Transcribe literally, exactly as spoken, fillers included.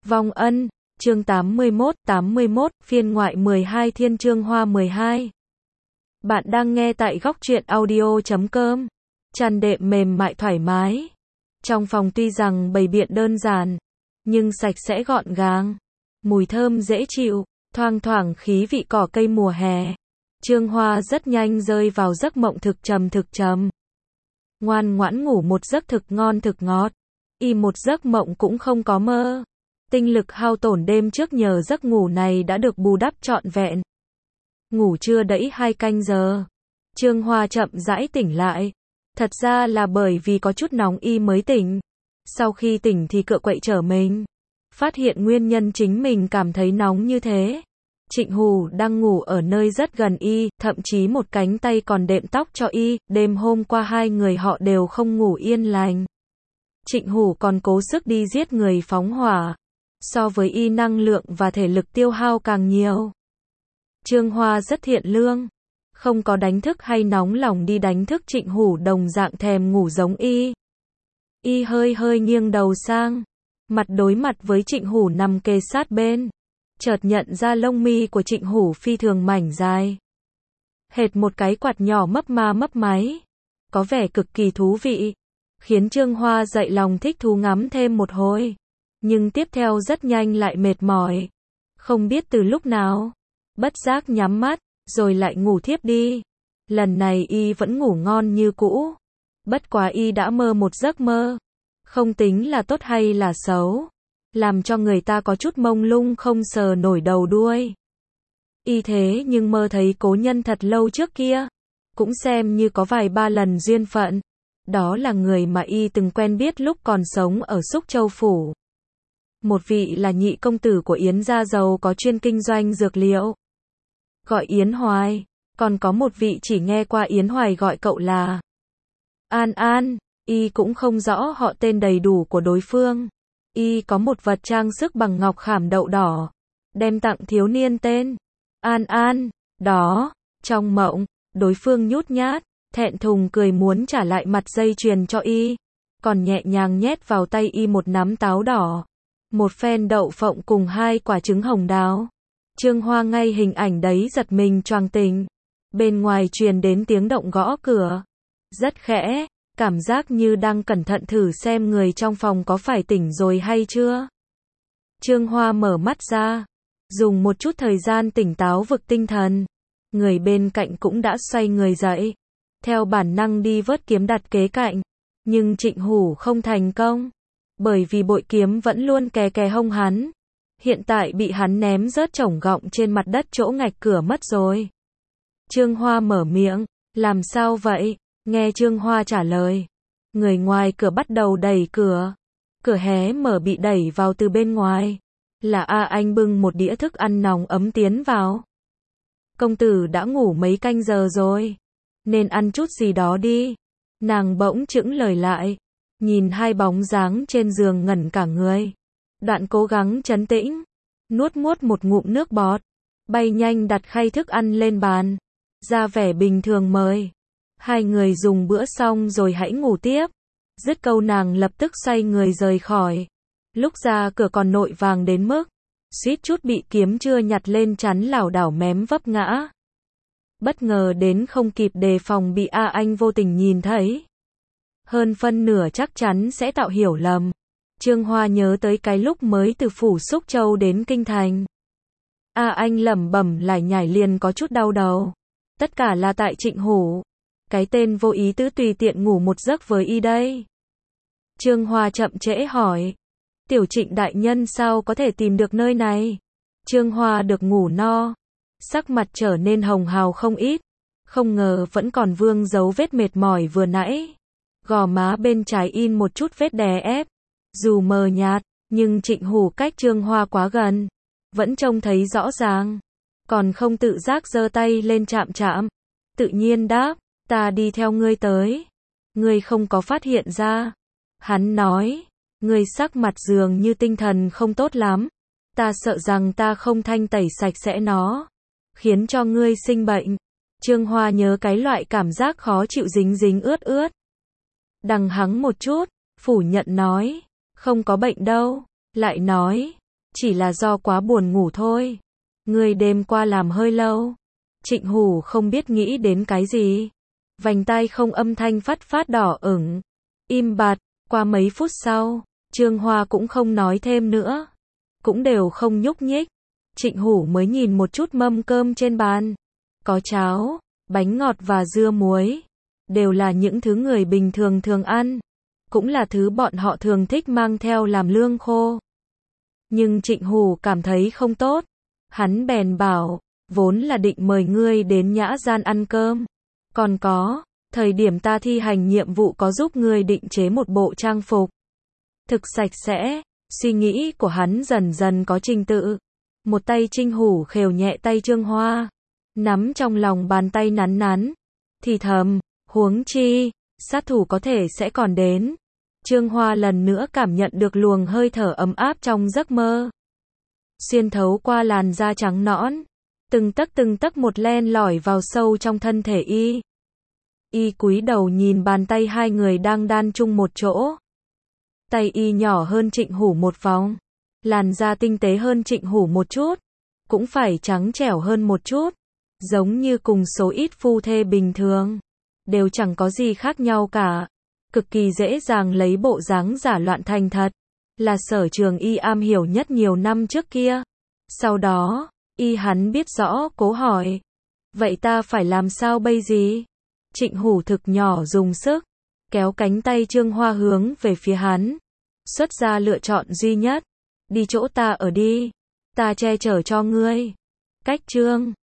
Vong ân, chương tám mươi mốt, tám mươi mốt, phiên ngoại mười hai Thiên Chương Hoa mười hai. Bạn đang nghe tại góc truyện audio chấm com. Chăn đệm mềm mại thoải mái. Trong phòng tuy rằng bày biện đơn giản, nhưng sạch sẽ gọn gàng. Mùi thơm dễ chịu, thoang thoảng khí vị cỏ cây mùa hè. Chương Hoa rất nhanh rơi vào giấc mộng thực trầm thực trầm. Ngoan ngoãn ngủ một giấc thực ngon thực ngọt. Y một giấc mộng cũng không có mơ. Tinh lực hao tổn đêm trước nhờ giấc ngủ này đã được bù đắp trọn vẹn. Ngủ chưa đẫy hai canh giờ. Chương Hoa chậm rãi tỉnh lại. Thật ra là bởi vì có chút nóng y mới tỉnh. Sau khi tỉnh thì cựa quậy trở mình. Phát hiện nguyên nhân chính mình cảm thấy nóng như thế. Trịnh Hủ đang ngủ ở nơi rất gần y, thậm chí một cánh tay còn đệm tóc cho y, đêm hôm qua hai người họ đều không ngủ yên lành. Trịnh Hủ còn cố sức đi giết người phóng hỏa. So với y năng lượng và thể lực tiêu hao càng nhiều. Chương Hoa rất thiện lương. Không có đánh thức hay nóng lòng đi đánh thức Trịnh Hủ đồng dạng thèm ngủ giống y. Y hơi hơi nghiêng đầu sang. Mặt đối mặt với Trịnh Hủ nằm kề sát bên. Chợt nhận ra lông mi của Trịnh Hủ phi thường mảnh dài. Hệt một cái quạt nhỏ mấp ma mấp máy. Có vẻ cực kỳ thú vị. Khiến Chương Hoa dậy lòng thích thú ngắm thêm một hồi. Nhưng tiếp theo rất nhanh lại mệt mỏi. Không biết từ lúc nào. Bất giác nhắm mắt, rồi lại ngủ thiếp đi. Lần này y vẫn ngủ ngon như cũ. Bất quá y đã mơ một giấc mơ. Không tính là tốt hay là xấu. Làm cho người ta có chút mông lung không sờ nổi đầu đuôi. Y thế nhưng mơ thấy cố nhân thật lâu trước kia. Cũng xem như có vài ba lần duyên phận. Đó là người mà y từng quen biết lúc còn sống ở Xúc Châu Phủ. Một vị là nhị công tử của Yến gia giàu có chuyên kinh doanh dược liệu. Gọi Yến Hoài. Còn có một vị chỉ nghe qua Yến Hoài gọi cậu là An An. Y cũng không rõ họ tên đầy đủ của đối phương. Y có một vật trang sức bằng ngọc khảm đậu đỏ. Đem tặng thiếu niên tên An An. Đó. Trong mộng, đối phương nhút nhát, thẹn thùng cười muốn trả lại mặt dây chuyền cho y. Còn nhẹ nhàng nhét vào tay y một nắm táo đỏ. Một phen đậu phộng cùng hai quả trứng hồng đào. Chương Hoa ngay hình ảnh đấy giật mình choàng tỉnh. Bên ngoài truyền đến tiếng động gõ cửa. Rất khẽ, cảm giác như đang cẩn thận thử xem người trong phòng có phải tỉnh rồi hay chưa. Chương Hoa mở mắt ra. Dùng một chút thời gian tỉnh táo vực tinh thần. Người bên cạnh cũng đã xoay người dậy. Theo bản năng đi vớt kiếm đặt kế cạnh. Nhưng Trịnh Hủ không thành công. Bởi vì bội kiếm vẫn luôn kè kè hông hắn. Hiện tại bị hắn ném rớt chổng gọng trên mặt đất chỗ ngạch cửa mất rồi. Chương Hoa mở miệng. Làm sao vậy? Nghe Chương Hoa trả lời. Người ngoài cửa bắt đầu đẩy cửa. Cửa hé mở bị đẩy vào từ bên ngoài. Là A Anh bưng một đĩa thức ăn nóng ấm tiến vào. Công tử đã ngủ mấy canh giờ rồi. Nên ăn chút gì đó đi. Nàng bỗng chững lời lại. Nhìn hai bóng dáng trên giường ngẩn cả người. Đoạn cố gắng trấn tĩnh. Nuốt nuốt một ngụm nước bọt. Bay nhanh đặt khay thức ăn lên bàn. Ra vẻ bình thường mời. Hai người dùng bữa xong rồi hãy ngủ tiếp. Dứt câu nàng lập tức xoay người rời khỏi. Lúc ra cửa còn nội vàng đến mức. Suýt chút bị kiếm chưa nhặt lên chắn lảo đảo mém vấp ngã. Bất ngờ đến không kịp đề phòng bị A Anh vô tình nhìn thấy. Hơn phân nửa chắc chắn sẽ tạo hiểu lầm. Chương Hoa nhớ tới cái lúc mới từ phủ Xúc Châu đến Kinh Thành. A Anh lẩm bẩm lải nhải liền có chút đau đầu. Tất cả là tại Trịnh Hủ. Cái tên vô ý tứ tùy tiện ngủ một giấc với y đây. Chương Hoa chậm trễ hỏi. Tiểu Trịnh đại nhân sao có thể tìm được nơi này? Chương Hoa được ngủ no. Sắc mặt trở nên hồng hào không ít. Không ngờ vẫn còn vương dấu vết mệt mỏi vừa nãy. Gò má bên trái in một chút vết đè ép. Dù mờ nhạt, nhưng Trịnh Hủ cách Chương Hoa quá gần. Vẫn trông thấy rõ ràng. Còn không tự giác giơ tay lên chạm chạm. Tự nhiên đáp, ta đi theo ngươi tới. Ngươi không có phát hiện ra. Hắn nói, ngươi sắc mặt dường như tinh thần không tốt lắm. Ta sợ rằng ta không thanh tẩy sạch sẽ nó. Khiến cho ngươi sinh bệnh. Chương Hoa nhớ cái loại cảm giác khó chịu dính dính ướt ướt. Đằng hắng một chút, phủ nhận nói, không có bệnh đâu. Lại nói, Chỉ là do quá buồn ngủ thôi. Ngươi đêm qua làm hơi lâu. Trịnh Hủ không biết nghĩ đến cái gì. Vành tai không âm thanh phát phát đỏ ửng. Im bặt, qua mấy phút sau, Trương Hoa cũng không nói thêm nữa. Cũng đều không nhúc nhích. Trịnh Hủ mới nhìn một chút mâm cơm trên bàn. Có cháo, bánh ngọt và dưa muối. Đều là những thứ người bình thường thường ăn. Cũng là thứ bọn họ thường thích mang theo làm lương khô. Nhưng Trịnh Hủ cảm thấy không tốt. Hắn bèn bảo, vốn là định mời ngươi đến nhã gian ăn cơm. Còn có, thời điểm ta thi hành nhiệm vụ có giúp ngươi định chế một bộ trang phục. Thực sạch sẽ, suy nghĩ của hắn dần dần có trình tự. Một tay Trịnh Hủ khều nhẹ tay Trương Hoa. Nắm trong lòng bàn tay nắn nắn. Thì thầm, huống chi, sát thủ có thể sẽ còn đến. Trương Hoa lần nữa cảm nhận được luồng hơi thở ấm áp trong giấc mơ. Xuyên thấu qua làn da trắng nõn. Từng tấc từng tấc một len lỏi vào sâu trong thân thể y. Y cúi đầu nhìn bàn tay hai người đang đan chung một chỗ. Tay y nhỏ hơn Trịnh Hủ một vòng. Làn da tinh tế hơn Trịnh Hủ một chút. Cũng phải trắng trẻo hơn một chút. Giống như cùng số ít phu thê bình thường. Đều chẳng có gì khác nhau cả. Cực kỳ dễ dàng lấy bộ dáng giả loạn thành thật. Là sở trường y am hiểu nhất nhiều năm trước kia. Sau đó, y hắn biết rõ cố hỏi. Vậy ta phải làm sao bây gì? Trịnh Hủ thực nhỏ dùng sức. Kéo cánh tay Trương Hoa hướng về phía hắn. Xuất ra lựa chọn duy nhất. Đi chỗ ta ở đi. Ta che chở cho ngươi. Cách Trương